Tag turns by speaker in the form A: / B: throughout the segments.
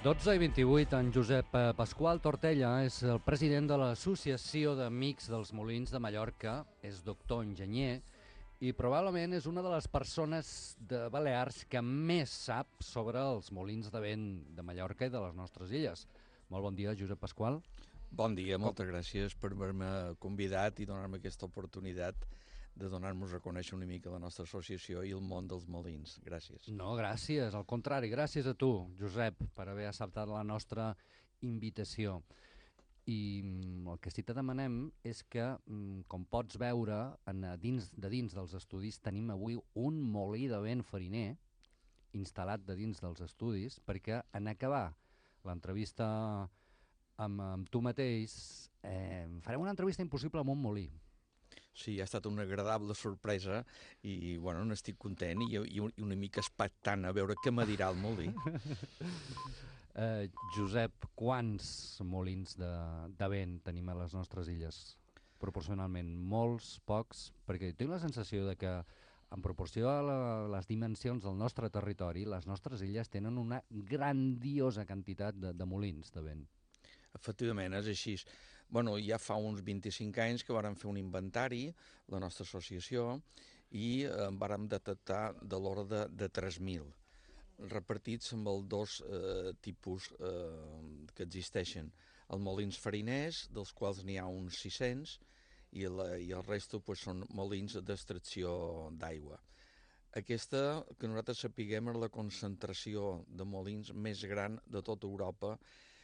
A: 12 i 28, en Josep Pasqual Tortella és el president de l'Associació d'Amics dels Molins de Mallorca, és doctor enginyer i probablement és una de les persones de Balears que més sap sobre els molins de vent de Mallorca i de les nostres illes. Molt bon dia, Josep Pasqual.
B: Bon dia,
A: Com...
B: moltes gràcies per haver-me convidat i donar-me aquesta oportunitat de donar-nos a conèixer una mica la nostra associació i el món dels molins. Gràcies.
A: No, gràcies, al contrari, gràcies a tu, Josep, per haver acceptat la nostra invitació. I el que sí que te demanem és que, com pots veure, dins dels estudis tenim avui un molí de vent fariner instal·lat de dins dels estudis, perquè en acabar l'entrevista amb tu mateix farem una entrevista impossible amb un molí.
B: Sí, ha estat una agradable sorpresa i bueno, n'estic content i una mica expectant a veure què me dirà el molí.
A: Josep, quants molins de vent tenim a les nostres illes? Proporcionalment, molts, pocs? Perquè tinc la sensació de que en proporció a les dimensions del nostre territori, les nostres illes tenen una grandiosa quantitat de molins de vent.
B: Efectivament, és així. Bueno, ja fa uns 25 anys que vàrem fer un inventari, la nostra associació, i vàrem detectar de l'ordre de 3.000, repartits amb els dos tipus que existeixen. Els molins fariners, dels quals n'hi ha uns 600, i el resto pues, són molins d'extracció d'aigua. Aquesta, que nosaltres sapiguem, és la concentració de molins més gran de tota Europa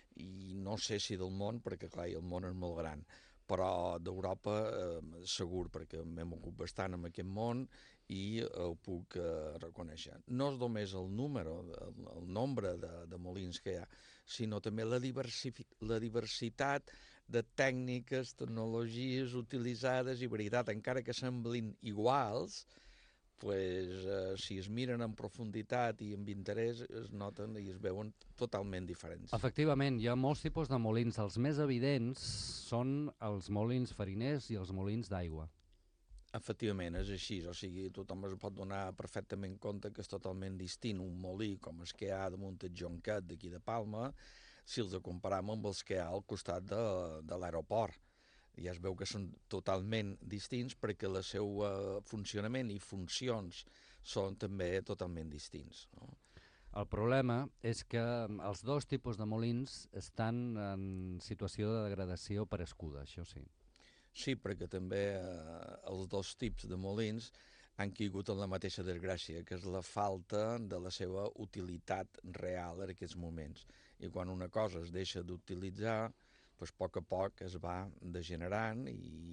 B: i no sé si del món, perquè clar, el món és molt gran, però d'Europa segur, perquè m'he mogut bastant en aquest món i ho puc reconèixer. No és només el número, el nombre de molins que hi ha, sinó també la diversitat de tècniques, tecnologies utilitzades i, veritat, encara que semblin iguals, pues, si es miren en profunditat i amb interès es noten i es veuen totalment diferents.
A: Efectivament, hi ha molts tipus de molins. Els més evidents són els molins fariners i els molins d'aigua.
B: Efectivament, és així, o sigui, tothom es pot donar perfectament compte que és totalment distint un molí com el que hi ha damunt el Jonquet d'aquí de Palma, si els comparam amb els que hi ha al costat de l'aeroport. Ja es veu que són totalment distints perquè el seu funcionament i funcions són també totalment distints. No?
A: El problema és que els dos tipus de molins estan en situació de degradació per escuda, això sí.
B: Sí, perquè també els dos tips de molins han caigut en la mateixa desgràcia, que és la falta de la seva utilitat real en aquests moments. I quan una cosa es deixa d'utilitzar, doncs a poc es va degenerant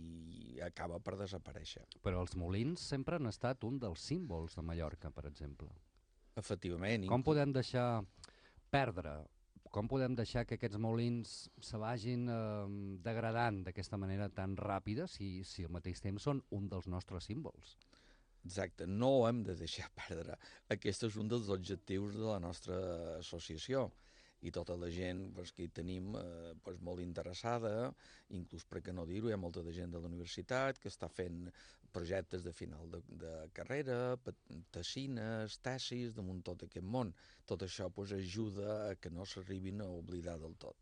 B: i acaba per desaparèixer.
A: Però els molins sempre han estat un dels símbols de Mallorca, per exemple.
B: Efectivament.
A: Com podem deixar perdre, com podem deixar que aquests molins se vagin degradant d'aquesta manera tan ràpida si al mateix temps són un dels nostres símbols?
B: Exacte, no ho hem de deixar perdre. Aquest és un dels objectius de la nostra associació i tota la gent pues, que hi tenim molt interessada, inclús per què no dir-ho, hi ha molta de gent de la universitat que està fent projectes de final de carrera, tessines, tesis, damunt tot aquest món. Tot això pues, ajuda a que no s'arribin a oblidar del tot.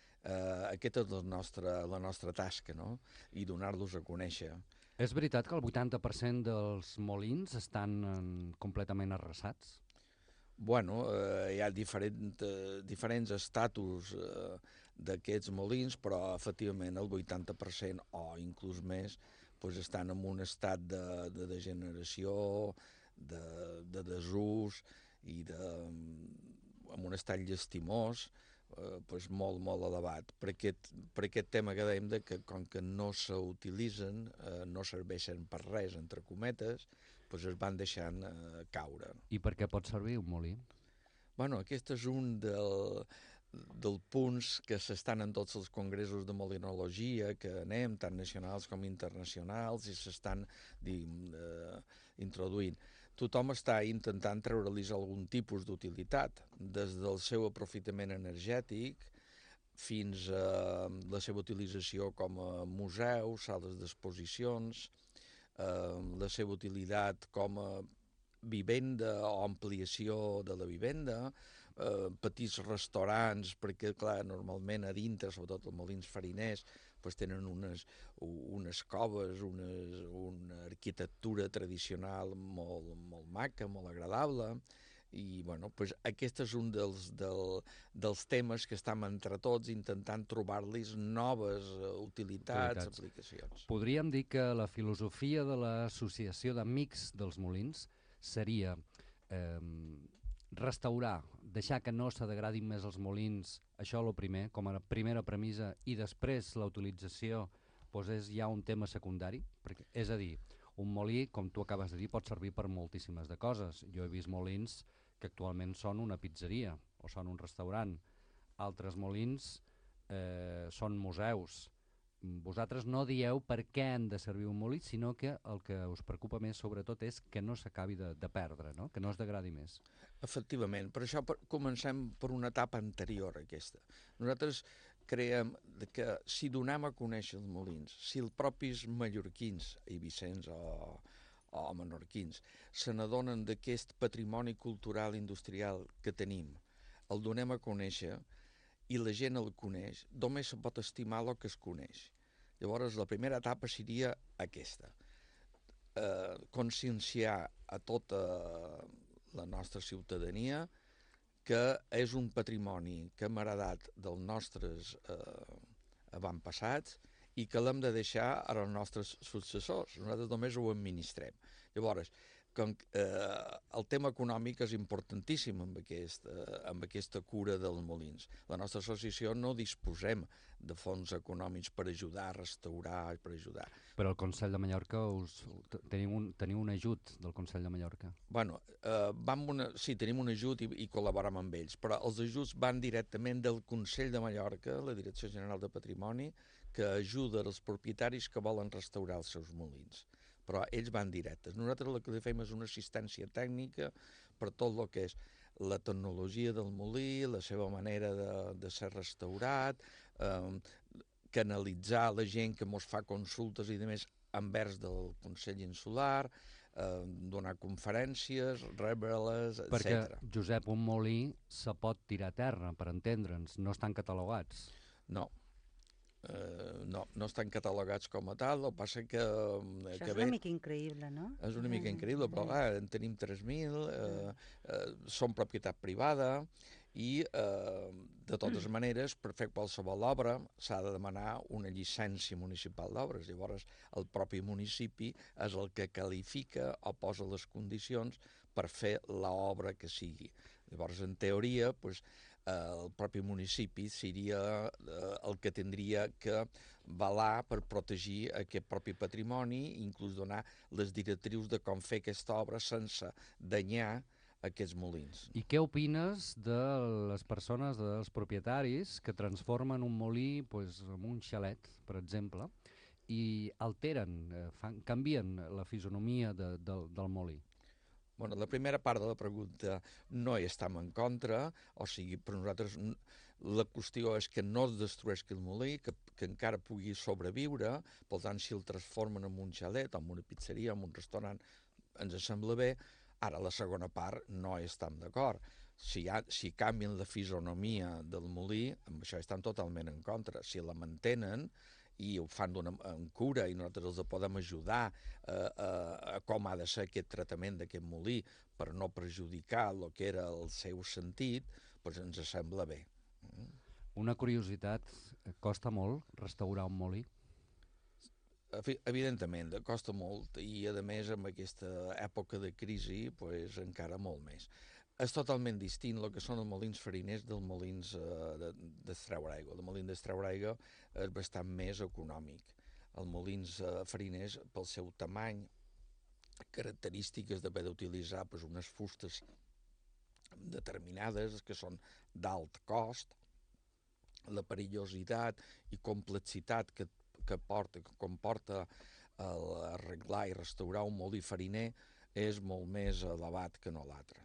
B: Aquesta és la nostra tasca, no? I donar-los a conèixer.
A: És veritat que el 80% dels molins estan completament arrasats?
B: Bueno, hi ha diferents estatus d'aquests molins, però efectivament el 80% o inclús més pues, estan en un estat de degeneració, de desús i en un estat llastimós pues, molt, molt elevat. Per aquest tema que dèiem de que com que no s'utilitzen, no serveixen per res, entre cometes, pues es van deixant caure.
A: I per què pot servir un molí?
B: Bueno, aquest és un dels punts que s'estan en tots els congressos de molinologia que anem, tant nacionals com internacionals, i s'estan introduint. Tothom està intentant treure-li algun tipus d'utilitat, des del seu aprofitament energètic fins a la seva utilització com a museu, sales d'exposicions, la seva utilitat com a vivenda o ampliació de la vivenda, petits restaurants, perquè, clar, normalment a dintre, sobretot els molins fariners, pues, tenen unes coves, una arquitectura tradicional molt maca, molt agradable, i bueno, pues, aquest és un dels temes que estem entre tots intentant trobar-los noves utilitats, aplicacions.
A: Podríem dir que la filosofia de l'associació d'amics dels molins seria restaurar, deixar que no se degradin més els molins, això el primer, com a primera premissa, i després la utilització doncs és ja un tema secundari, perquè, és a dir, un molí, com tu acabes de dir, pot servir per moltíssimes de coses. Jo he vist molins que actualment són una pizzeria o són un restaurant. Altres molins són museus. Vosaltres no dieu per què han de servir un molí, sinó que el que us preocupa més sobretot és que no s'acabi de perdre, no? Que no es degradi més.
B: Efectivament, per això comencem per una etapa anterior a aquesta. Nosaltres creiem que si donem a conèixer els molins, si els propis mallorquins, eivissens o menorquins, se n'adonen d'aquest patrimoni cultural i industrial que tenim, el donem a conèixer i la gent el coneix, només se pot estimar el que es coneix. Llavors, la primera etapa seria aquesta. Conscienciar a tota la nostra ciutadania que és un patrimoni que hem heredat dels nostres avantpassats i que l'hem de deixar als nostres successors. Nosaltres només ho administrem. Llavors, el tema econòmic és importantíssim amb aquesta cura dels molins. La nostra associació no disposem de fons econòmics per ajudar a restaurar, per ajudar.
A: Però el Consell de Mallorca teniu un ajut del Consell de Mallorca?
B: Bueno, sí, tenim un ajut i col·laborem amb ells, però els ajuts van directament del Consell de Mallorca, la Direcció General de Patrimoni, que ajuda els propietaris que volen restaurar els seus molins. Però ells van directes. Nosaltres el que fem és una assistència tècnica per tot el que és la tecnologia del molí, la seva manera de ser restaurat, canalitzar la gent que ens fa consultes i demés envers del Consell Insular, donar conferències, rebre-les, etc.
A: Perquè, Josep, un molí se pot tirar a terra, per entendre'ns, no estan catalogats.
B: No. No estan catalogats com a tal, el que passa que...
C: Això és una mica increïble, no?
B: És una mica increïble, però clar, en tenim 3.000, són propietat privada i, de totes maneres, per fer qualsevol obra s'ha de demanar una llicència municipal d'obres. Llavors, el propi municipi és el que qualifica o posa les condicions per fer l'obra que sigui. Llavors, en teoria, doncs, el propi municipi seria el que tindria que velar per protegir aquest propi patrimoni i inclús donar les directrius de com fer aquesta obra sense danyar aquests molins.
A: I què opines de les persones, dels propietaris, que transformen un molí en un xalet, per exemple, i alteren, canvien la fisonomia del molí?
B: Bueno, la primera part de la pregunta no hi estem en contra, o sigui, per nosaltres la qüestió és que no es destrueixi el molí, que encara pugui sobreviure, per tant, si el transformen en un xalet, en una pizzeria, en un restaurant, ens sembla bé. Ara, la segona part no hi estem d'acord. Si canvien la fisonomia del molí, amb això estan totalment en contra. Si la mantenen i ho fan amb cura i nosaltres els podem ajudar a com ha de ser aquest tractament d'aquest molí per no perjudicar el que era el seu sentit, doncs ens sembla bé.
A: Una curiositat, costa molt restaurar un molí?
B: Evidentment, costa molt i, a més, en aquesta època de crisi, doncs, encara molt més. És totalment distint el que són els molins fariners dels molins d'extreure aigua. El molí d'extreure aigua és bastant més econòmic. Els molins fariners, pel seu tamany, característiques d'haver d'utilitzar unes fustes determinades que són d'alt cost, la perillositat i complexitat que comporta arreglar i restaurar un molí fariner és molt més elevat que no l'altre.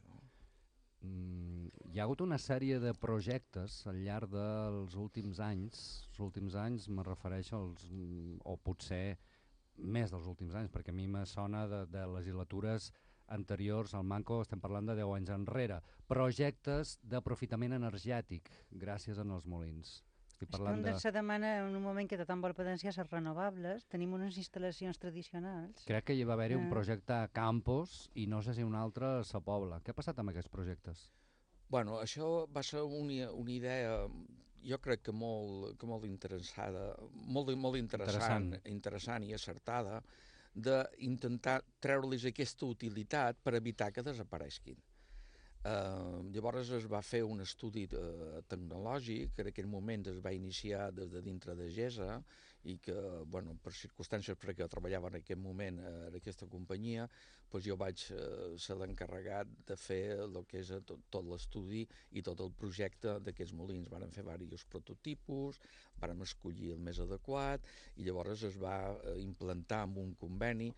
A: Hi ha hagut una sèrie de projectes al llarg dels últims anys me refereixo o potser més dels últims anys, perquè a mi me sona de legislatures anteriors al Manco, estem parlant de 10 anys enrere. Projectes d'aprofitament energètic gràcies als molins. Estic parlant de...
C: Se demana en un moment que tothom vol potenciar les renovables, tenim unes instal·lacions tradicionals.
A: Crec que hi va haver-hi un projecte a Campos i no sé si un altre a Sa Pobla. Què ha passat amb aquests projectes?
B: Bueno, això va ser una idea, jo crec que molt interessada, molt interessant i acertada, d'intentar treure-los aquesta utilitat per evitar que desapareguin. Llavors es va fer un estudi tecnològic, que en aquell moment es va iniciar des de dintre de GESA i que, bueno, per circumstàncies perquè treballava en aquest moment en aquesta companyia, doncs jo vaig ser l'encarregat de fer el que és tot l'estudi i tot el projecte d'aquests molins. Vàrem fer diversos prototipus, vàrem escollir el més adequat i llavors es va implantar amb un conveni.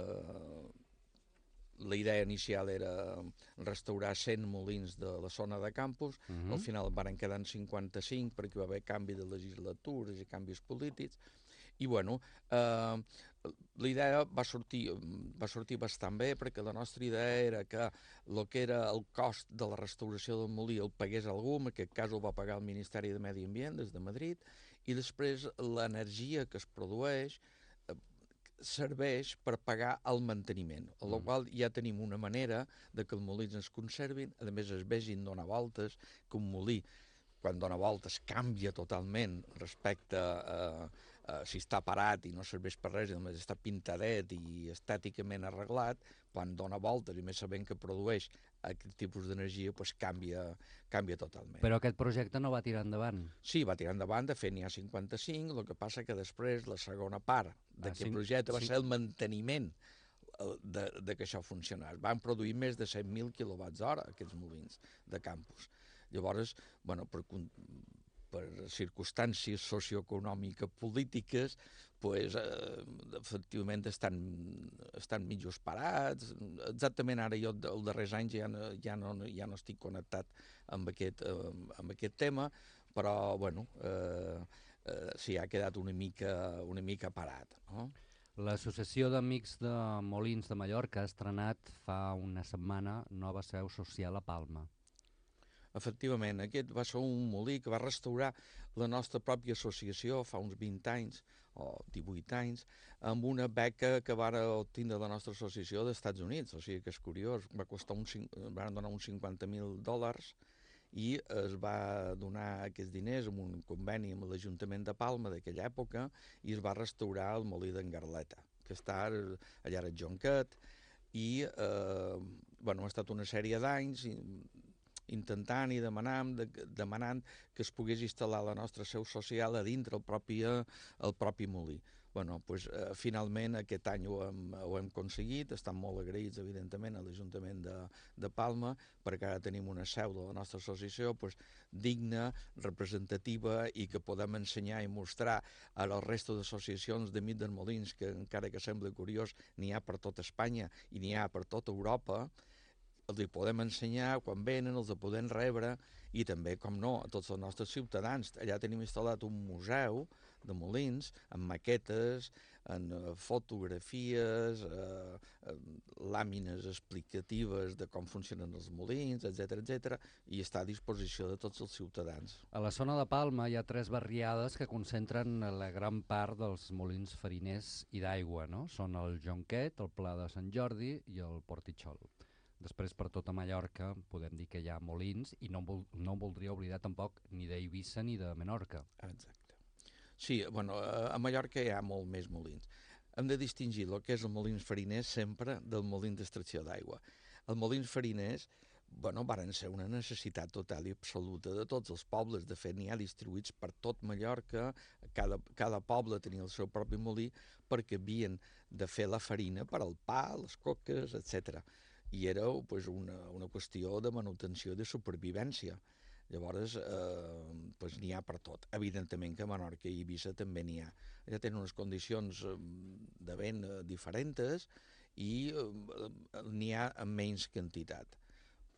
B: La idea inicial era restaurar 100 molins de la zona de Campos. Al final van quedar en 55 perquè va haver canvi de legislatures i canvis polítics. I, bueno, la idea va sortir bastant bé perquè la nostra idea era que el que era el cost de la restauració del molí el pagués algú, en aquest cas ho va pagar el Ministeri de Medi Ambient des de Madrid, i després l'energia que es produeix serveix per pagar el manteniment, amb la qual ja tenim una manera de que els molins es conservin, a més es vegin donar voltes, que un molí, quan dona voltes, canvia totalment respecte a si està parat i no serveix per res, i només està pintadet i estèticament arreglat, quan dona voltes i més sabent que produeix aquest tipus d'energia, doncs canvia totalment.
A: Però aquest projecte no va tirar endavant?
B: Sí, va tirar endavant, de fet n'hi ha 55, el que passa que després la segona part d'aquest projecte va ser el manteniment de que això funcionés. Van produir més de 100.000 quilowatts-hora aquests molins de Campos. Llavors, bueno, per circumstàncies socioeconòmiques polítiques, pues, efectivament estan mitjos parats. Exactament ara jo els darrers anys ja no estic connectat amb aquest tema, però bueno, sí, ha quedat una mica parat, no?
A: L'Associació d'Amics de Molins de Mallorca ha estrenat fa una setmana nova seu social a Palma.
B: Efectivament, aquest va ser un molí que va restaurar la nostra pròpia associació fa uns 20 anys, o 18 anys, amb una beca que va obtenir la nostra associació dels Estats Units. O sigui que és curiós, van donar uns $50.000 i es va donar aquests diners amb un conveni amb l'Ajuntament de Palma d'aquella època i es va restaurar el molí d'en Garleta, que està allà a Jonquet, i bueno, ha estat una sèrie d'anys intentant i demanant que es pogués instal·lar la nostra seu social a dintre el propi molí. Bueno, doncs, finalment aquest any ho hem aconseguit, estem molt agraïts, evidentment, a l'Ajuntament de Palma, perquè ara tenim una seu de la nostra associació digna, representativa i que podem ensenyar i mostrar al resto d'associacions d'amics dels molins, que encara que sembla curiós, n'hi ha per tot Espanya i n'hi ha per tota Europa. Els podem ensenyar quan venen, els podem rebre i també, com no, a tots els nostres ciutadans. Allà tenim instal·lat un museu de molins amb maquetes, amb fotografies, làmines explicatives de com funcionen els molins, etc., i està a disposició de tots els ciutadans.
A: A la zona de Palma hi ha 3 barriades que concentren la gran part dels molins fariners i d'aigua, no? Són el Jonquet, el Pla de Sant Jordi i el Portitxol. Després, per tota Mallorca, podem dir que hi ha molins i no voldria oblidar tampoc ni d'Eivissa ni de Menorca.
B: Exacte. Sí, bueno, a Mallorca hi ha molt més molins. Hem de distingir el que és el molins fariners sempre del molins d'extracció d'aigua. Els molins fariners, bueno, varen ser una necessitat total i absoluta de tots els pobles. De fet, n'hi ha distribuïts per tot Mallorca, cada poble tenia el seu propi molí perquè havien de fer la farina per al pa, les coques, etc. I era pues, una qüestió de manutenció i de supervivència. Llavors, pues, n'hi ha per tot. Evidentment que a Menorca i Eivissa també n'hi ha. Ja tenen unes condicions de vent diferents i n'hi ha en menys quantitat.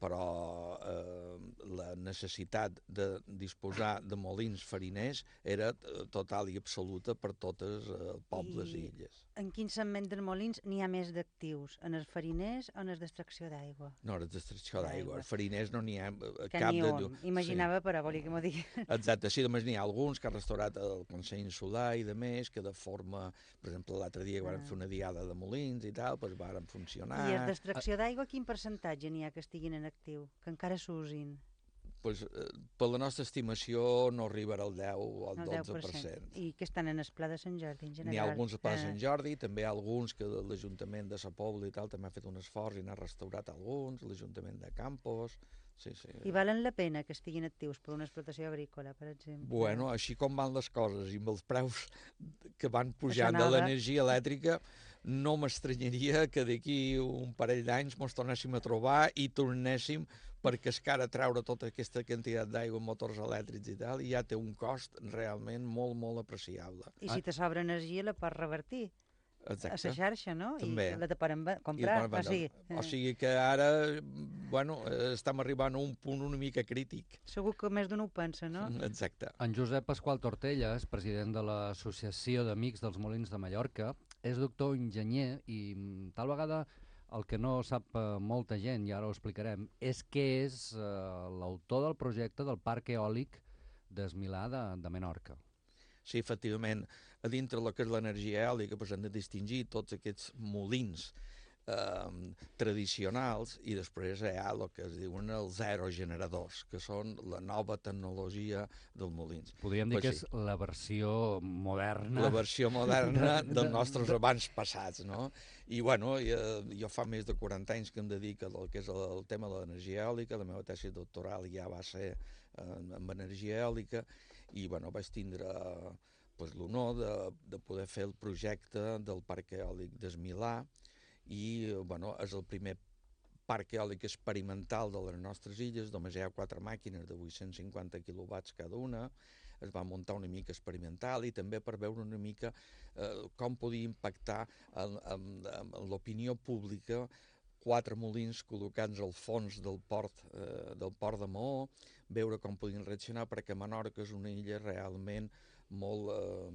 B: però la necessitat de disposar de molins fariners era total i absoluta per totes pobles i illes.
C: En quin segment dels molins n'hi ha més d'actius? En els fariners o en els d'extracció d'aigua?
B: No, les d'extracció d'aigua. Els fariners no n'hi ha
C: Que
B: cap
C: n'hi
B: de...
C: un. Imaginava, però volia que m'ho digués.
B: Exacte, sí, només n'hi ha alguns que ha restaurat el Consell Insular i de més, que de forma, per exemple, l'altre dia que vam fer una diada de molins i tal, doncs varen funcionar.
C: I els d'extracció d'aigua, quin percentatge n'hi ha que estiguin en actiu, que encara s'usin?
B: Pues, per la nostra estimació no arribarà al 10 o al 12%.
C: I que estan en el Pla de Sant Jordi, en general?
B: N'hi ha alguns al Pla de Sant Jordi, també hi ha alguns que l'Ajuntament de Sa Pobla i tal també ha fet un esforç i n'ha restaurat alguns, l'Ajuntament de Campos... Sí, sí.
C: I valen la pena que estiguin actius per una explotació agrícola, per exemple?
B: Bueno, així com van les coses i amb els preus que van pujant de l'energia elèctrica, no m'estranyaria que d'aquí un parell d'anys ens tornéssim a trobar i tornéssim, perquè és que ara treure tota aquesta quantitat d'aigua en motors elèctrics i tal, i ja té un cost realment molt, molt apreciable.
C: I si te sobra energia la pots revertir.
B: Exacte.
C: A la xarxa, no?
B: També.
C: I la te poden comprar.
B: O sigui que ara, bueno, estem arribant a un punt una mica crític.
C: Segur que més d'un ho pensa, no?
B: Exacte.
A: En Josep Pasqual Tortelles, president de l'Associació d'Amics dels Molins de Mallorca, és doctor enginyer i tal vegada el que no sap molta gent, i ara ho explicarem, és què és l'autor del projecte del parc eòlic del Milà de Menorca.
B: Sí, efectivament, a dintre del que és l'energia eòlica doncs hem de distingir tots aquests molins tradicionals i després hi ha el que es diuen els aerogeneradors, que són la nova tecnologia dels molins.
A: Podríem dir que és la versió moderna.
B: La versió moderna dels nostres abans passats, no? I bueno, jo fa més de 40 anys que em dedico al que és el tema de l'energia eòlica, la meva tesi doctoral ja va ser amb energia eòlica, i bueno, vaig tindre l'honor de poder fer el projecte del parc eòlic del Milà, i bueno, és el primer parc eòlic experimental de les nostres illes, només hi ha 4 màquines de 850 quilowatts cada una, es va muntar una mica experimental i també per veure una mica com podia impactar en l'opinió pública 4 molins col·locats al fons del port de Maó, veure com podien reaccionar, perquè Menorca és una illa realment molt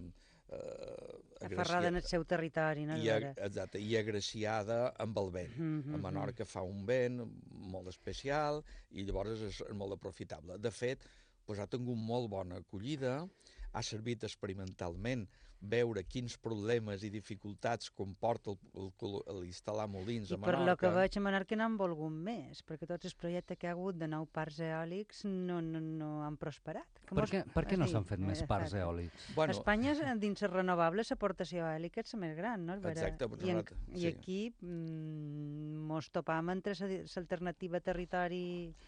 C: aferrada en el seu territori, no?
B: Exacte, i agraciada amb el vent. A Menorca fa un vent molt especial i llavors és molt aprofitable. De fet, ha tingut molt bona acollida, ha servit experimentalment veure quins problemes i dificultats comporta instal·lar molins a Menorca.
C: I per lo que veig a Menorca n'han volgut més, perquè tots els projectes que hi ha hagut de 9 parcs eòlics no han prosperat.
A: Per què no s'han fet més parcs eòlics?
C: A Espanya, dins les renovables, l'aportació eòlica és la més gran, no?
B: Exacte.
C: I aquí mos topam entre l'alternativa territori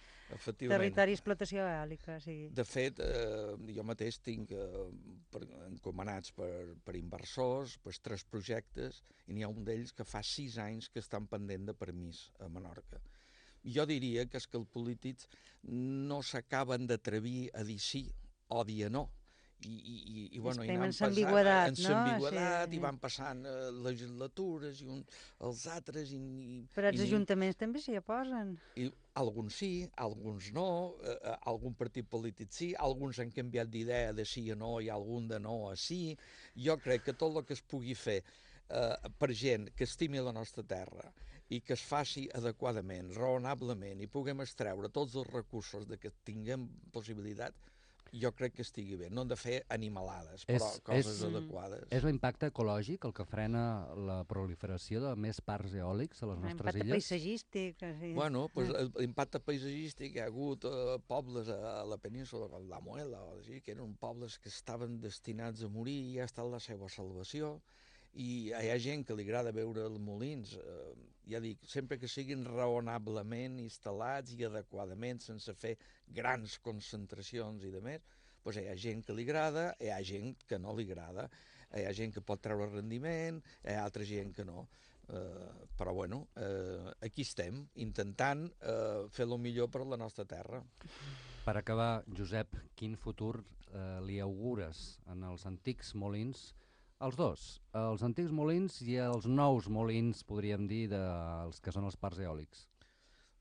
C: i explotació eòlica, sí.
B: De fet, jo mateix tinc encomanats per inversors 3 projectes, i n'hi ha un d'ells que fa 6 anys que estan pendent de permís a Menorca. Jo diria que és que els polítics no s'acaben d'atrevir a dir sí o dir no. I bueno, i
C: en ambigüedat,
B: i van passant legislatures i els altres...
C: Però els ajuntaments també s'hi oposen.
B: Alguns sí, alguns no, algun partit polític sí, alguns han canviat d'idea de sí a no i algun de no a sí. Jo crec que tot el que es pugui fer per gent que estimi la nostra terra i que es faci adequadament, raonablement, i puguem extreure tots els recursos de que tinguem possibilitat, jo crec que estigui bé. No hem de fer animalades, però coses adequades.
A: És l'impacte ecològic el que frena la proliferació de més parcs eòlics a les nostres illes?
C: L'impacte paisatgístic.
B: Bueno, l'impacte paisatgístic hi ha hagut pobles a la península, com la Muela, que eren pobles que estaven destinats a morir i ha estat la seva salvació. I hi ha gent que li agrada veure els molins, ja dic, sempre que siguin raonablement instal·lats i adequadament, sense fer grans concentracions i de més, doncs hi ha gent que li agrada, hi ha gent que no li agrada, hi ha gent que pot treure rendiment, hi ha altra gent que no. Però bueno, aquí estem, intentant fer el millor per la nostra terra.
A: Per acabar, Josep, quin futur li augures en els antics molins? Els dos, els antics molins i els nous molins, podríem dir, dels que són els parcs eòlics.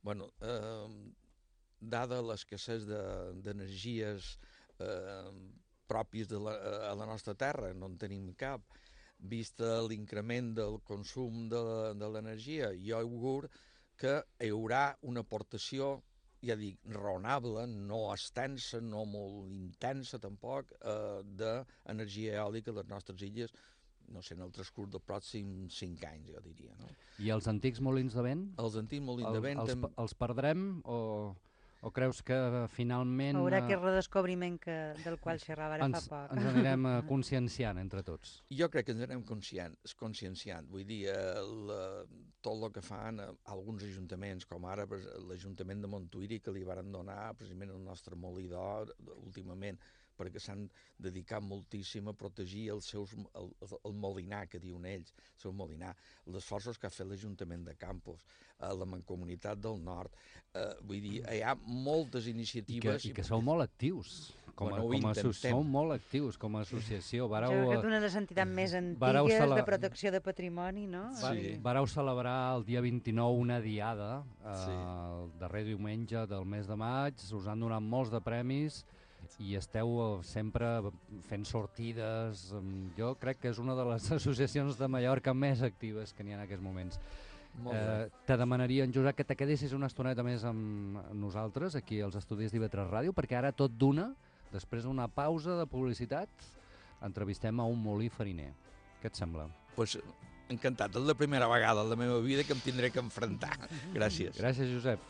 B: bueno, dada l'escassez d'energies pròpies a la nostra terra, no en tenim cap, vista l'increment del consum de l'energia, jo auguro que hi haurà una aportació, ja dic, raonable, no extensa, no molt intensa tampoc, d'energia eòlica a les nostres illes, no sé, en el transcurs dels pròxims 5 anys, jo diria. No?
A: I els antics molins de vent?
B: Els antics molins de vent...
A: Els perdrem o creus que finalment...
C: Haurà aquest redescobriment del qual xerrava ara fa poc.
A: Ens anirem conscienciant entre tots.
B: Jo crec que ens anirem conscienciant. Vull dir, tot el que fan alguns ajuntaments, com ara l'Ajuntament de Montuïri, que li varen donar precisament el nostre molí d'or últimament, perquè s'han dedicat moltíssim a protegir el molinar, que diuen ells, el seu molinar, els esforços que ha fet l'Ajuntament de Campos, la Mancomunitat del Nord, vull dir, hi ha moltes iniciatives...
A: I que sou molt actius, sou molt actius com a associació.
C: Jo crec que és una de les entitats més antigues de protecció de patrimoni, no?
A: Sí. Vareu celebrar el dia 29 una diada, el darrer diumenge del mes de maig, us han donat molts de premis, i esteu sempre fent sortides. Jo crec que és una de les associacions de Mallorca més actives que n'hi ha en aquests moments. Te demanaria, en Josep, que te quedessis una estoneta més amb nosaltres aquí als estudis d'IV3 Ràdio, perquè ara tot d'una, després d'una pausa de publicitat, entrevistem a un molí fariner. Què et sembla?
B: Pues encantat, és la primera vegada en la meva vida que em tindré que enfrontar. Gràcies.
A: Gràcies, Josep.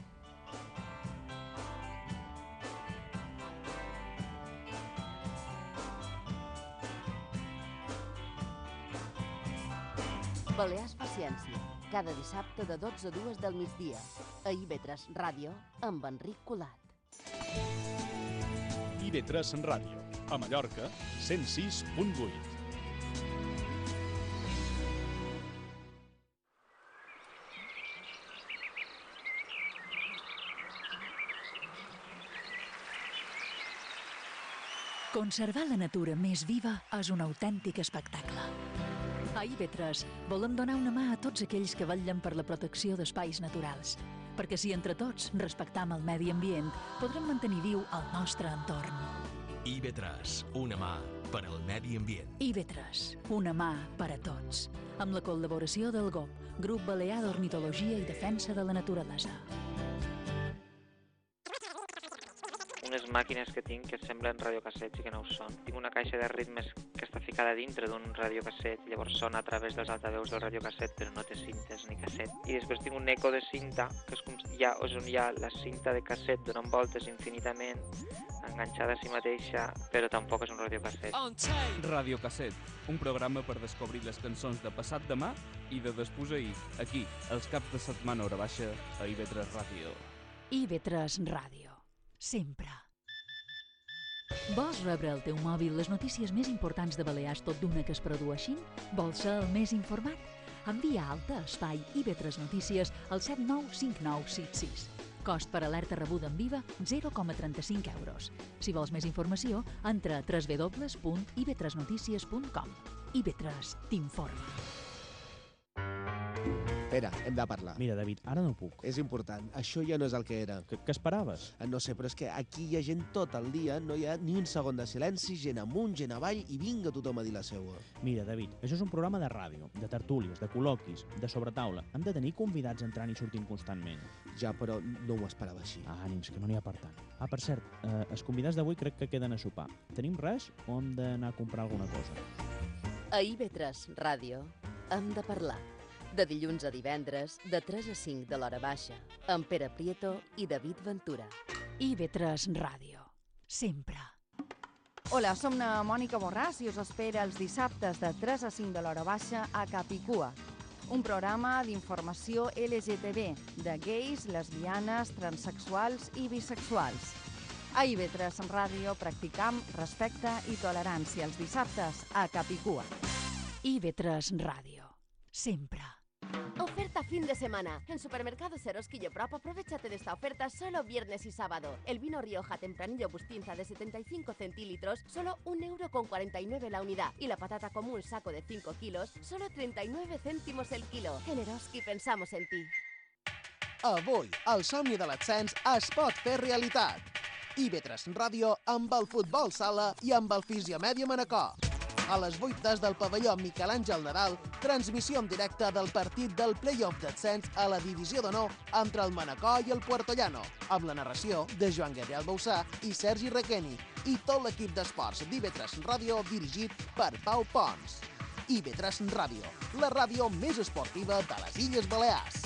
D: Balears Paciència, cada dissabte de 12 a 2 del migdia. A IV3 Ràdio, amb Enric Colat.
E: IV3 Ràdio, a Mallorca, 106.8.
F: Conservar la natura més viva és un autèntic espectacle. A IV3 volem donar una mà a tots aquells que vetllen per la protecció d'espais naturals, perquè si entre tots respectam el medi ambient, podrem mantenir viu el nostre entorn.
G: IV3, una mà per al medi ambient.
F: IV3, una mà per a tots, amb la col·laboració del GOP, Grup Balear d'Ornitologia i Defensa de la Naturalesa.
H: Unes màquines que tinc que semblen radiocassets i que no ho són. Tinc una caixa de ritmes que està ficada dintre d'un radiocasset, llavors sona a través dels altaveus del radiocasset, però no té cintes ni casset. I després tinc un eco de cinta, que és com on hi ha la cinta de casset donant voltes infinitament, enganxada a si mateixa, però tampoc és un radiocasset.
I: Radiocasset, un programa per descobrir les cançons de passat demà i de desposseir, aquí, els caps de setmana hora baixa, a IV3 Ràdio.
F: IV3 Ràdio. Sempre. Vols rebre al teu mòbil les notícies més importants de Balears tot d'una que es produeixin? Vols ser el més informat? Envia alta espai IV3 Notícies al 795966. Cost per alerta rebuda en viva 0,35 €. Si vols més informació, entra a www.iv3noticies.com. IV3 t'informa.
J: Espera, hem de parlar.
K: Mira, David, ara no puc.
J: És important, això ja no és el que era.
K: Què esperaves?
J: No sé, però és que aquí hi ha gent tot el dia, no hi ha ni un segon de silenci, gent amunt, gent avall, i vinga tothom a dir la seua.
K: Mira, David, això és un programa de ràdio, de tertúlies, de col·loquis, de sobretaula. Hem de tenir convidats entrant i sortint constantment.
J: Ja, però no ho esperava així.
K: Ànims, que no n'hi ha per tant. Per cert, els convidats d'avui crec que queden a sopar. Tenim res o hem d'anar a comprar alguna cosa?
D: A IV3 Ràdio hem de parlar. De dilluns a divendres, de 3 a 5 de l'hora baixa, amb Pere Prieto i David Ventura.
F: IV3 Ràdio. Sempre.
L: Hola, som la Mònica Borràs i us espera els dissabtes de 3 a 5 de l'hora baixa a Capicua, un programa d'informació LGTB, de gais, lesbianes, transsexuals i bisexuals. A IV3 Ràdio practicam respecte i tolerància els dissabtes a Capicua.
F: IV3 Ràdio. Sempre.
M: Oferta fin de semana. En Supermercados Eroski y Prop, aprovechate de esta oferta solo viernes y sábado. El vino Rioja Tempranillo Bustinza de 75 centilitros, solo 1,49 € la unidad. Y la patata común saco de 5 kilos, solo 39 céntimos el kilo. En Eroski pensamos en ti.
J: Avui, el somni de l'ascens es pot fer realitat. IB3 Ràdio amb el futbol sala i amb el Fisiomèdia Manacor. A les 8 des del pavelló Miquel Àngel Nadal, transmissió en directe del partit del play-off d'ascens a la divisió d'honor entre el Manacor i el Puertollano, amb la narració de Joan Gabriel Bausà i Sergi Requeni, i tot l'equip d'esports d'IB3 Ràdio dirigit per Pau Pons. IB3 Ràdio, la ràdio més esportiva de les Illes Balears.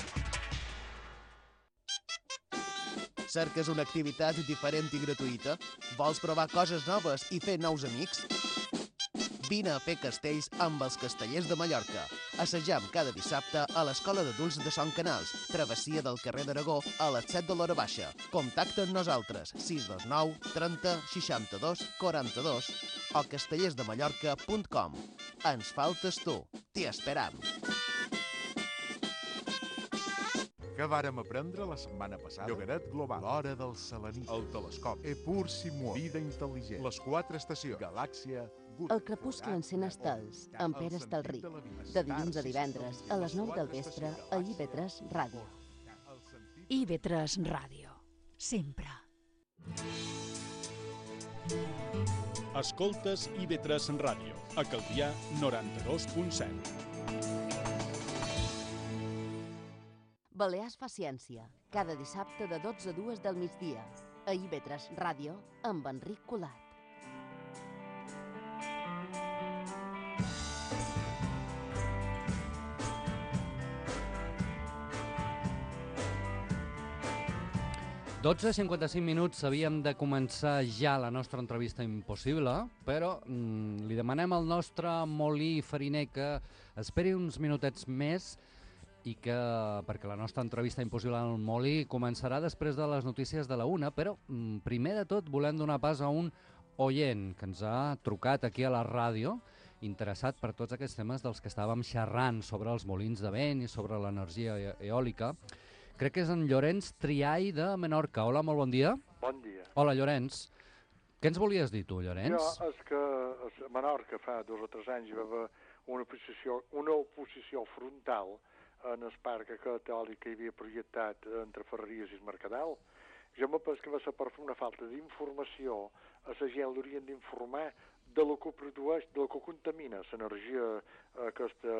J: Cerques una activitat diferent i gratuïta? Vols provar coses noves i fer nous amics? Vine a fer castells amb els Castellers de Mallorca. Assajam cada dissabte a l'Escola d'Adults de Son Canals, travessia del carrer d'Aragó a les 7 de l'hora baixa. Contacta amb nosaltres 629 30 62 42 o castellersdemallorca.com. Ens faltes tu. T'hi esperam.
N: Què vàrem aprendre la setmana passada? Llogaret Global, l'hora del selenisme, el telescopi, Epur Simó, vida intel·ligent, les 4 estacions, galàxia...
D: El crepuscle encén estels, amb Pere Estelrí, de dilluns a divendres, a les 9 del vespre, a IB3 Ràdio.
F: IB3 Ràdio. Sempre.
E: Escoltes IB3 Ràdio, a Calvià 92.7.
D: Balears fa ciència, cada dissabte de 12 a 2 del migdia, a IB3 Ràdio, amb Enric Colat.
A: Dotze 55 minuts, havíem de començar ja la nostra entrevista impossible, però li demanem al nostre molí fariner que esperi uns minutets més i que, perquè la nostra entrevista impossible al molí començarà després de les notícies de la 1, però primer de tot volem donar pas a un oient que ens ha trucat aquí a la ràdio, interessat per tots aquests temes dels que estàvem xerrant sobre els molins de vent i sobre l'energia eòlica. Crec que és en Llorenç Triay de Menorca. Hola, molt bon dia.
O: Bon dia.
A: Hola, Llorenç. Què ens volies dir tu, Llorenç?
O: Jo, és que a Menorca fa 2 o 3 anys hi va haver una oposició frontal en el parc eòlic que hi havia projectat entre Ferreries i el Mercadal. Jo me penso que va ser per una falta d'informació. A la gent l'haurien d'informar de lo que produeix, de lo que contamina l'energia aquesta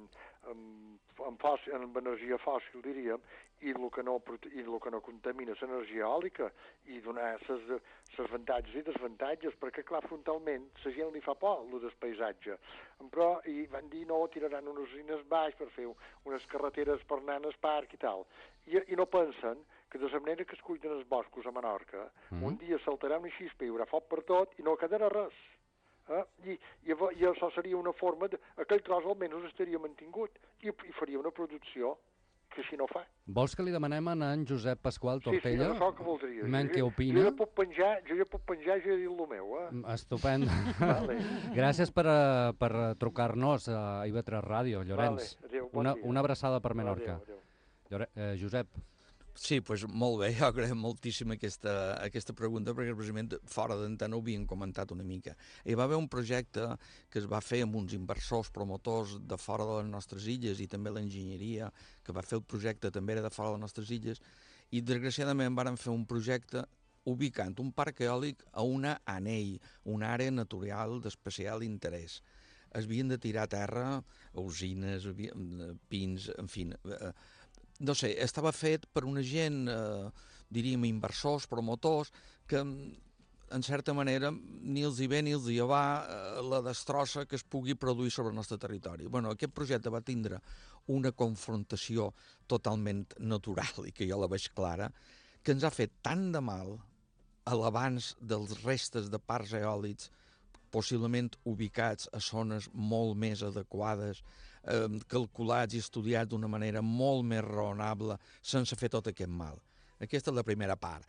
O: amb energia fòssil, diríem, i el que no contamina l'energia eòlica, i donar els avantatges i desavantatges, perquè, clar, frontalment, la gent li fa por, el del paisatge. Però, i van dir, no, tiraran unes usines baix per fer unes carreteres per anar al parc i tal. I no pensen que de la manera que es cuiden els boscos a Menorca, un dia saltarà una xispa, hi haurà foc per tot i no quedarà res. I això seria una forma aquell tros almenys estaria mantingut i faria una producció que així no fa.
A: Vols que li demanem a en Josep Pasqual Tortella?
O: Sí, això que voldria.
A: Què opina?
O: Jo ja puc penjar, jo ja he dit el meu.
A: Estupend.
O: Vale.
A: Gràcies per trucar-nos a IB3 Ràdio, Llorenç.
O: Vale. Adéu, bon dia.
A: Una abraçada per Menorca.
O: Adéu.
A: Josep.
B: Sí, doncs molt bé, jo agraïm moltíssim aquesta pregunta, perquè precisament fora d'antena ho havien comentat una mica. Hi va haver un projecte que es va fer amb uns inversors, promotors de fora de les nostres illes, i també l'enginyeria que va fer el projecte també era de fora de les nostres illes, i desgraciadament varen fer un projecte ubicant un parc eòlic a una ANEI, una àrea natural d'especial interès. Es havien de tirar a terra usines, pins, en fi... No sé, estava fet per una gent, diríem, inversors, promotors, que, en certa manera, ni els hi ve ni els hi va la destrossa que es pugui produir sobre el nostre territori. Bueno, aquest projecte va tindre una confrontació totalment natural, i que jo la veig clara, que ens ha fet tant de mal a l'abans dels restes de parcs eòlics, possiblement ubicats a zones molt més adequades, calculats i estudiats d'una manera molt més raonable, sense fer tot aquest mal. Aquesta és la primera part.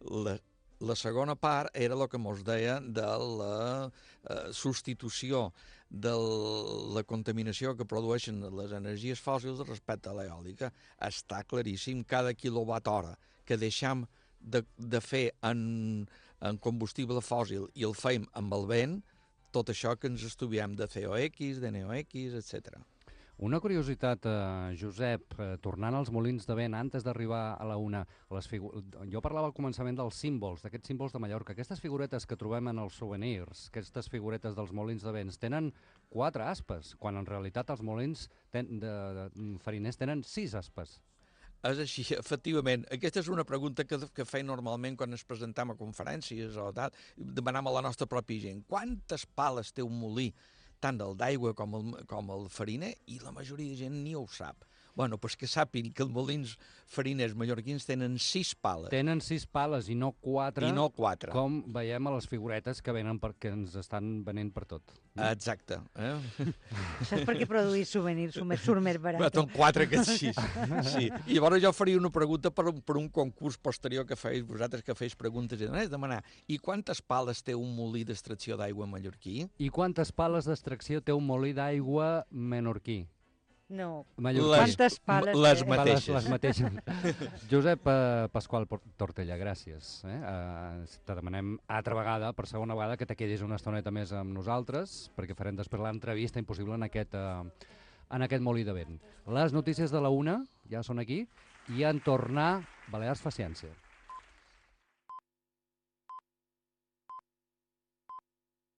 B: La segona part era el que mos deia de la substitució de la contaminació que produeixen les energies fòssils respecte a l'eòlica. Està claríssim, cada quilowatt-hora que deixam de fer en combustible fòssil i el fem amb el vent, tot això que ens estudiem de COX, de NOx, etc.
A: Una curiositat, Josep, tornant als molins de vent, antes d'arribar a la una, jo parlava al començament dels símbols, d'aquests símbols de Mallorca. Aquestes figuretes que trobem en els souvenirs, aquestes figuretes dels molins de vents, tenen 4 aspes, quan en realitat els molins fariners tenen 6 aspes.
B: És així, efectivament. Aquesta és una pregunta que feia normalment quan ens presentam a conferències o tal, demanàvem a la nostra pròpia gent. Quantes pales té un molí, tant el d'aigua com el fariner, i la majoria de gent ni ho sap. Bueno, doncs que sàpiguen que els molins fariners mallorquins tenen 6 pales.
A: Tenen 6 pales i no 4,
B: I no 4.
A: Com veiem a les figuretes que ens estan venent per tot.
B: Exacte.
C: Això és perquè produir souvenirs surt més barat.
B: Són 4 que 6. Sí. I llavors jo faria una pregunta per un concurs posterior que feis vosaltres, que feis preguntes i demanar, i quantes pales té un molí d'extracció d'aigua mallorquí?
A: I quantes pales d'extracció té un molí d'aigua menorquí?
C: No,
B: quantes pales? Les mateixes.
A: Les mateixes. Josep Pasqual Tortella, gràcies. Te demanem altra vegada, per segona vegada, que te quedis una estoneta més amb nosaltres, perquè farem després l'entrevista impossible en aquest molí de vent. Les notícies de la una ja són aquí, i en tornar, Balears fa ciència.